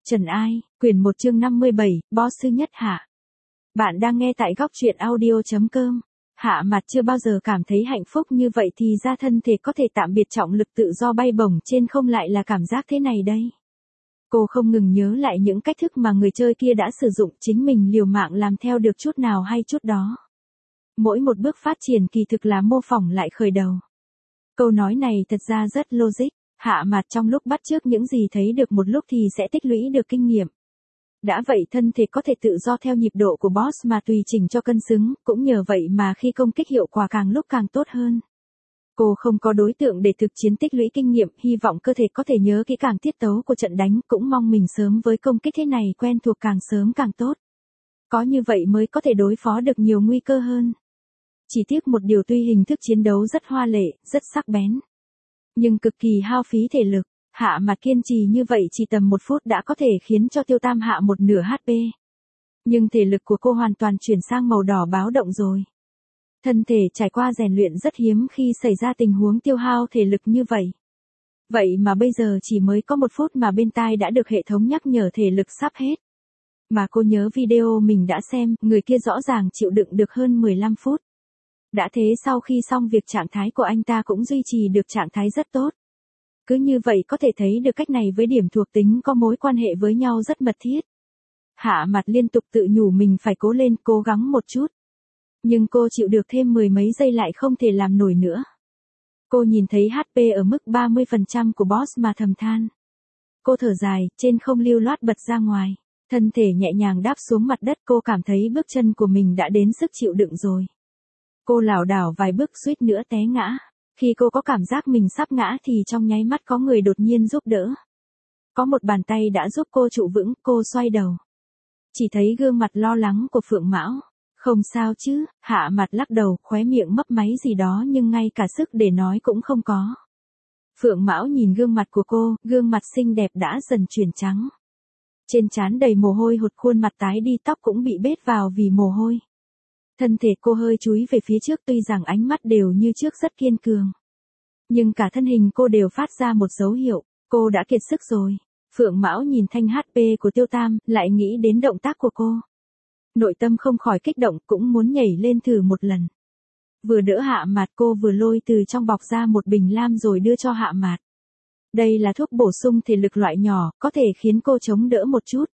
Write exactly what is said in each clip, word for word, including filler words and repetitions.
Trần Ai, quyển một chương năm mươi bảy, Boss sư nhất hạ. Bạn đang nghe tại góc truyện audio chấm com. Hạ Mặt chưa bao giờ cảm thấy hạnh phúc như vậy thì ra thân thể có thể tạm biệt trọng lực tự do bay bổng trên không lại là cảm giác thế này đây. Cô không ngừng nhớ lại những cách thức mà người chơi kia đã sử dụng, chính mình liều mạng làm theo được chút nào hay chút đó. Mỗi một bước phát triển kỳ thực là mô phỏng lại khởi đầu. Câu nói này thật ra rất logic. Hạ Mặt trong lúc bắt chước những gì thấy được một lúc thì sẽ tích lũy được kinh nghiệm. Đã vậy thân thể có thể tự do theo nhịp độ của boss mà tùy chỉnh cho cân xứng, cũng nhờ vậy mà khi công kích hiệu quả càng lúc càng tốt hơn. Cô không có đối tượng để thực chiến tích lũy kinh nghiệm, hy vọng cơ thể có thể nhớ kỹ càng tiết tấu của trận đánh, cũng mong mình sớm với công kích thế này quen thuộc càng sớm càng tốt. Có như vậy mới có thể đối phó được nhiều nguy cơ hơn. Chỉ tiếc một điều, tuy hình thức chiến đấu rất hoa lệ, rất sắc bén, nhưng cực kỳ hao phí thể lực. Hạ Mặt kiên trì như vậy chỉ tầm một phút đã có thể khiến cho Tiêu Tam hạ một nửa hát pê. Nhưng thể lực của cô hoàn toàn chuyển sang màu đỏ báo động rồi. Thân thể trải qua rèn luyện rất hiếm khi xảy ra tình huống tiêu hao thể lực như vậy. Vậy mà bây giờ chỉ mới có một phút mà bên tai đã được hệ thống nhắc nhở thể lực sắp hết. Mà cô nhớ video mình đã xem, người kia rõ ràng chịu đựng được hơn mười lăm phút. Đã thế sau khi xong việc trạng thái của anh ta cũng duy trì được trạng thái rất tốt. Cứ như vậy có thể thấy được cách này với điểm thuộc tính có mối quan hệ với nhau rất mật thiết. Hạ Mặt liên tục tự nhủ mình phải cố lên, cố gắng một chút. Nhưng cô chịu được thêm mười mấy giây lại không thể làm nổi nữa. Cô nhìn thấy hát pê ở mức ba mươi phần trăm của boss mà thầm than. Cô thở dài, trên không lưu loát bật ra ngoài. Thân thể nhẹ nhàng đáp xuống mặt đất, cô cảm thấy bước chân của mình đã đến sức chịu đựng rồi. Cô lảo đảo vài bước suýt nữa té ngã. Khi cô có cảm giác mình sắp ngã thì trong nháy mắt có người đột nhiên giúp đỡ. Có một bàn tay đã giúp cô trụ vững, cô xoay đầu. Chỉ thấy gương mặt lo lắng của Phượng Mão. Không sao chứ, Hạ Mặt lắc đầu, khóe miệng mấp máy gì đó nhưng ngay cả sức để nói cũng không có. Phượng Mão nhìn gương mặt của cô, gương mặt xinh đẹp đã dần chuyển trắng. Trên trán đầy mồ hôi hột, khuôn mặt tái đi, tóc cũng bị bết vào vì mồ hôi. Thân thể cô hơi chúi về phía trước, tuy rằng ánh mắt đều như trước rất kiên cường. Nhưng cả thân hình cô đều phát ra một dấu hiệu, cô đã kiệt sức rồi. Phượng Mão nhìn thanh hát pê của Tiêu Tam, lại nghĩ đến động tác của cô. Nội tâm không khỏi kích động, cũng muốn nhảy lên thử một lần. Vừa đỡ Hạ Mặt, cô vừa lôi từ trong bọc ra một bình lam rồi đưa cho Hạ Mặt. Đây là thuốc bổ sung thể lực loại nhỏ, có thể khiến cô chống đỡ một chút.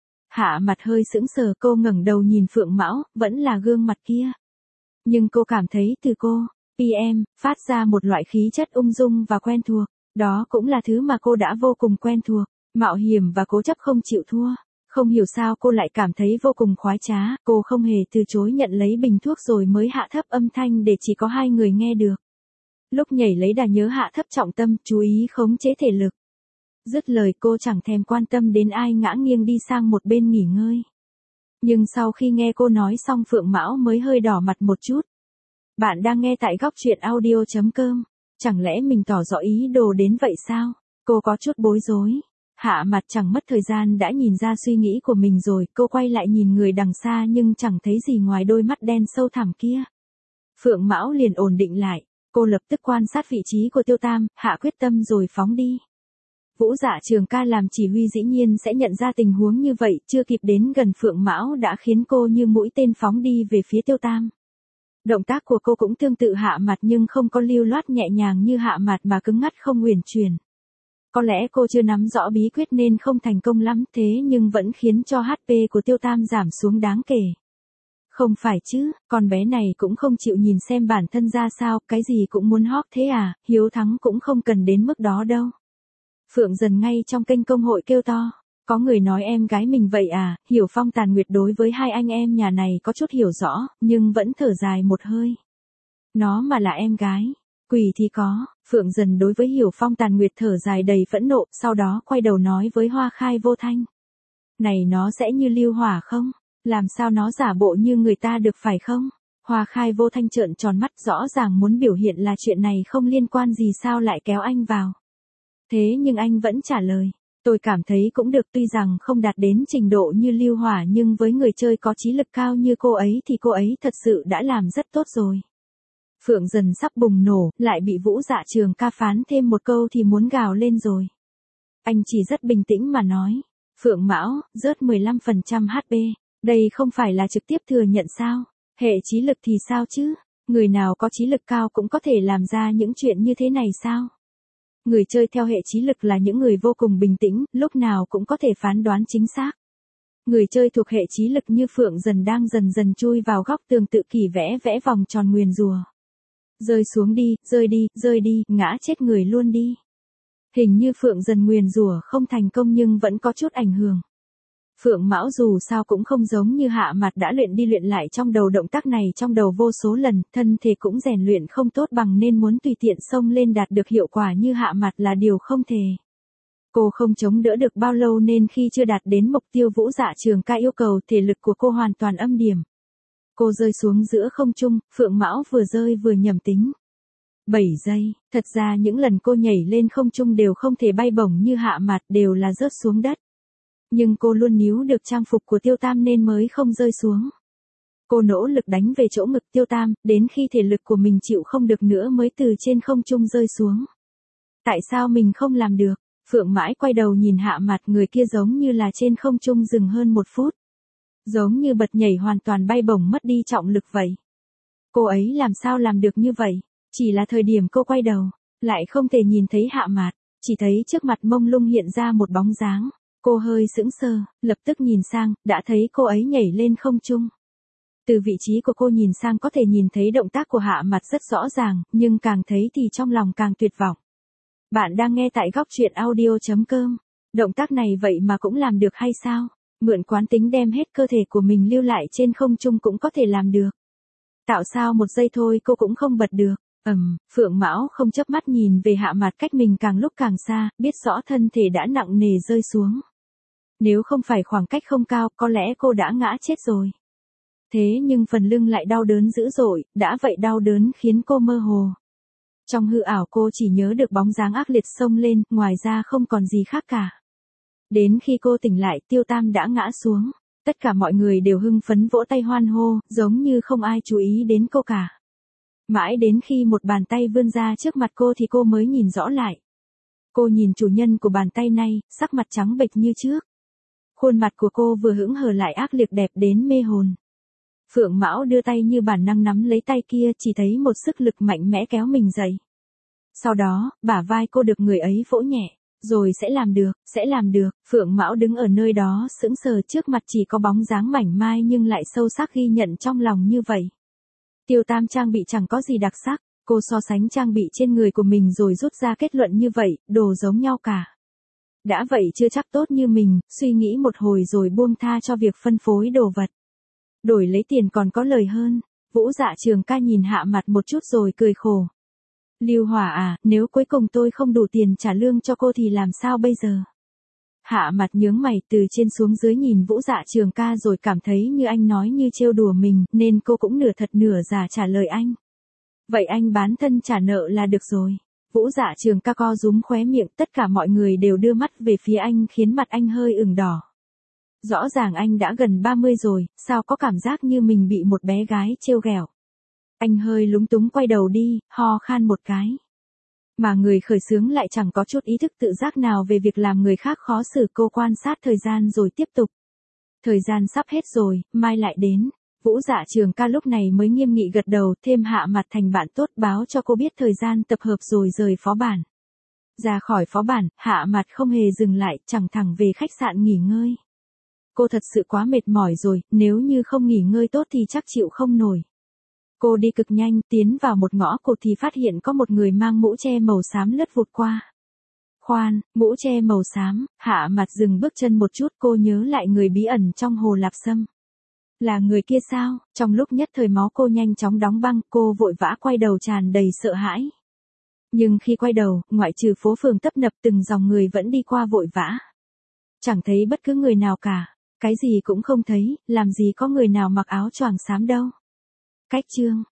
Hạ Mặt hơi sững sờ, cô ngẩng đầu nhìn Phượng Mão, vẫn là gương mặt kia. Nhưng cô cảm thấy từ cô, pê em, phát ra một loại khí chất ung dung và quen thuộc. Đó cũng là thứ mà cô đã vô cùng quen thuộc, mạo hiểm và cố chấp không chịu thua. Không hiểu sao cô lại cảm thấy vô cùng khoái trá, cô không hề từ chối nhận lấy bình thuốc rồi mới hạ thấp âm thanh để chỉ có hai người nghe được. Lúc nhảy lấy đà nhớ hạ thấp trọng tâm, chú ý khống chế thể lực. Dứt lời cô chẳng thèm quan tâm đến ai, ngã nghiêng đi sang một bên nghỉ ngơi. Nhưng sau khi nghe cô nói xong, Phượng Mão mới hơi đỏ mặt một chút. Bạn đang nghe tại góc truyện audio chấm com. Chẳng lẽ mình tỏ rõ ý đồ đến vậy sao? Cô có chút bối rối. Hạ Mặt chẳng mất thời gian đã nhìn ra suy nghĩ của mình rồi, cô quay lại nhìn người đằng xa nhưng chẳng thấy gì ngoài đôi mắt đen sâu thẳm kia. Phượng Mão liền ổn định lại, cô lập tức quan sát vị trí của Tiêu Tam, hạ quyết tâm rồi phóng đi. Vũ Dạ Trường Ca làm chỉ huy dĩ nhiên sẽ nhận ra tình huống như vậy, chưa kịp đến gần Phượng Mão đã khiến cô như mũi tên phóng đi về phía Tiêu Tam. Động tác của cô cũng tương tự Hạ Mặt nhưng không có lưu loát nhẹ nhàng như Hạ Mặt mà cứng ngắt không uyển chuyển. Có lẽ cô chưa nắm rõ bí quyết nên không thành công lắm, thế nhưng vẫn khiến cho hát pê của Tiêu Tam giảm xuống đáng kể. Không phải chứ, con bé này cũng không chịu nhìn xem bản thân ra sao, cái gì cũng muốn hót thế à, hiếu thắng cũng không cần đến mức đó đâu. Phượng Dần ngay trong kênh công hội kêu to, có người nói em gái mình vậy à, Hiểu Phong Tàn Nguyệt đối với hai anh em nhà này có chút hiểu rõ, nhưng vẫn thở dài một hơi. Nó mà là em gái, quỷ thì có. Phượng Dần đối với Hiểu Phong Tàn Nguyệt thở dài đầy phẫn nộ, sau đó quay đầu nói với Hoa Khai Vô Thanh. Này nó sẽ như Lưu Hỏa không? Làm sao nó giả bộ như người ta được phải không? Hoa Khai Vô Thanh trợn tròn mắt, rõ ràng muốn biểu hiện là chuyện này không liên quan gì, sao lại kéo anh vào. Thế nhưng anh vẫn trả lời, tôi cảm thấy cũng được, tuy rằng không đạt đến trình độ như Lưu Hỏa nhưng với người chơi có trí lực cao như cô ấy thì cô ấy thật sự đã làm rất tốt rồi. Phượng Dần sắp bùng nổ, lại bị Vũ Dạ Trường Ca phán thêm một câu thì muốn gào lên rồi. Anh chỉ rất bình tĩnh mà nói, Phượng Mão, rớt mười lăm phần trăm hát pê. Đây không phải là trực tiếp thừa nhận sao? Hệ trí lực thì sao chứ? Người nào có trí lực cao cũng có thể làm ra những chuyện như thế này sao? Người chơi theo hệ trí lực là những người vô cùng bình tĩnh, lúc nào cũng có thể phán đoán chính xác. Người chơi thuộc hệ trí lực như Phượng dần đang dần dần chui vào góc tường tự kỷ vẽ vẽ vòng tròn nguyền rủa. Rơi xuống đi, rơi đi, rơi đi, ngã chết người luôn đi. Hình như Phượng dần nguyền rủa không thành công nhưng vẫn có chút ảnh hưởng. Phượng Mão dù sao cũng không giống như Hạ Mặt đã luyện đi luyện lại trong đầu động tác này trong đầu vô số lần, thân thể cũng rèn luyện không tốt bằng nên muốn tùy tiện xông lên đạt được hiệu quả như Hạ Mặt là điều không thể. Cô không chống đỡ được bao lâu nên khi chưa đạt đến mục tiêu Vũ Dạ Trường Ca yêu cầu thể lực của cô hoàn toàn âm điểm. Cô rơi xuống giữa không trung, Phượng Mão vừa rơi vừa nhầm tính. bảy giây, thật ra những lần cô nhảy lên không trung đều không thể bay bổng như Hạ Mặt, đều là rớt xuống đất. Nhưng cô luôn níu được trang phục của Tiêu Tam nên mới không rơi xuống. Cô nỗ lực đánh về chỗ ngực Tiêu Tam, đến khi thể lực của mình chịu không được nữa mới từ trên không trung rơi xuống. Tại sao mình không làm được? Phượng mãi quay đầu nhìn Hạ Mặt, người kia giống như là trên không trung dừng hơn một phút. Giống như bật nhảy hoàn toàn bay bổng mất đi trọng lực vậy. Cô ấy làm sao làm được như vậy? Chỉ là thời điểm cô quay đầu, lại không thể nhìn thấy Hạ Mặt, chỉ thấy trước mặt mông lung hiện ra một bóng dáng. Cô hơi sững sờ, lập tức nhìn sang, đã thấy cô ấy nhảy lên không trung. Từ vị trí của cô nhìn sang có thể nhìn thấy động tác của Hạ Mặt rất rõ ràng, nhưng càng thấy thì trong lòng càng tuyệt vọng. Bạn đang nghe tại góc truyện audio chấm com. Động tác này vậy mà cũng làm được hay sao? Mượn quán tính đem hết cơ thể của mình lưu lại trên không trung cũng có thể làm được. Tạo sao một giây thôi cô cũng không bật được. Ầm, um, Phượng Mão không chớp mắt nhìn về Hạ Mặt cách mình càng lúc càng xa, biết rõ thân thể đã nặng nề rơi xuống. Nếu không phải khoảng cách không cao, có lẽ cô đã ngã chết rồi. Thế nhưng phần lưng lại đau đớn dữ dội, đã vậy đau đớn khiến cô mơ hồ. Trong hư ảo cô chỉ nhớ được bóng dáng ác liệt xông lên, ngoài ra không còn gì khác cả. Đến khi cô tỉnh lại, Tiêu Tam đã ngã xuống. Tất cả mọi người đều hưng phấn vỗ tay hoan hô, giống như không ai chú ý đến cô cả. Mãi đến khi một bàn tay vươn ra trước mặt cô thì cô mới nhìn rõ lại. Cô nhìn chủ nhân của bàn tay này, sắc mặt trắng bệch như trước. Khuôn mặt của cô vừa hững hờ lại ác liệt đẹp đến mê hồn. Phượng Mão đưa tay như bản năng nắm lấy tay kia, chỉ thấy một sức lực mạnh mẽ kéo mình dậy. Sau đó, bả vai cô được người ấy vỗ nhẹ. Rồi sẽ làm được, sẽ làm được. Phượng Mão đứng ở nơi đó sững sờ, trước mặt chỉ có bóng dáng mảnh mai nhưng lại sâu sắc ghi nhận trong lòng như vậy. Tiêu Tam trang bị chẳng có gì đặc sắc, cô so sánh trang bị trên người của mình rồi rút ra kết luận như vậy, đồ giống nhau cả. Đã vậy chưa chắc tốt như mình, suy nghĩ một hồi rồi buông tha cho việc phân phối đồ vật. Đổi lấy tiền còn có lời hơn. Vũ Dạ Trường Ca nhìn Hạ Mặt một chút rồi cười khổ. Lưu Hỏa à, nếu cuối cùng tôi không đủ tiền trả lương cho cô thì làm sao bây giờ? Hạ Mặt nhướng mày từ trên xuống dưới nhìn Vũ Dạ Trường Ca rồi cảm thấy như anh nói như trêu đùa mình, nên cô cũng nửa thật nửa giả trả lời anh. Vậy anh bán thân trả nợ là được rồi. Vũ Dạ Trường Ca co rúm khóe miệng, tất cả mọi người đều đưa mắt về phía anh khiến mặt anh hơi ửng đỏ. Rõ ràng anh đã gần ba mươi rồi, sao có cảm giác như mình bị một bé gái trêu ghẹo. Anh hơi lúng túng quay đầu đi, ho khan một cái. Mà người khởi xướng lại chẳng có chút ý thức tự giác nào về việc làm người khác khó xử. Cô quan sát thời gian rồi tiếp tục. Thời gian sắp hết rồi, mai lại đến. Vũ Dạ Trường Ca lúc này mới nghiêm nghị gật đầu, thêm Hạ Mặt thành bạn tốt báo cho cô biết thời gian tập hợp rồi rời phó bản. Ra khỏi phó bản, Hạ Mặt không hề dừng lại, chẳng thẳng về khách sạn nghỉ ngơi. Cô thật sự quá mệt mỏi rồi, nếu như không nghỉ ngơi tốt thì chắc chịu không nổi. Cô đi cực nhanh, tiến vào một ngõ cụt thì phát hiện có một người mang mũ che màu xám lướt vụt qua. Khoan, mũ che màu xám, Hạ Mặt dừng bước chân một chút, cô nhớ lại người bí ẩn trong hồ Lạp Sâm. Là người kia sao? Trong lúc nhất thời máu cô nhanh chóng đóng băng, cô vội vã quay đầu tràn đầy sợ hãi. Nhưng khi quay đầu, ngoại trừ phố phường tấp nập từng dòng người vẫn đi qua vội vã. Chẳng thấy bất cứ người nào cả, cái gì cũng không thấy, làm gì có người nào mặc áo choàng xám đâu. Cách chương